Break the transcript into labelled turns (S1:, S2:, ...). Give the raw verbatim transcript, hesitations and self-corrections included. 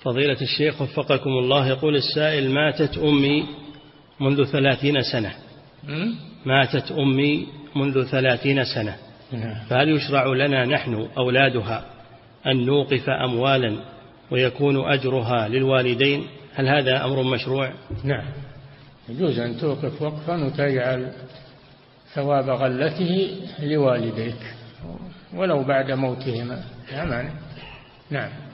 S1: فضيلة الشيخ وفقكم الله، يقول السائل: ماتت أمي منذ ثلاثين سنة ماتت أمي منذ ثلاثين سنة فهل يشرع لنا نحن أولادها أن نوقف أموالا ويكون أجرها للوالدين؟ هل هذا أمر مشروع؟
S2: نعم، يجوز أن توقف وقفا وتجعل ثواب غلته لوالديك ولو بعد موتهما. نعم.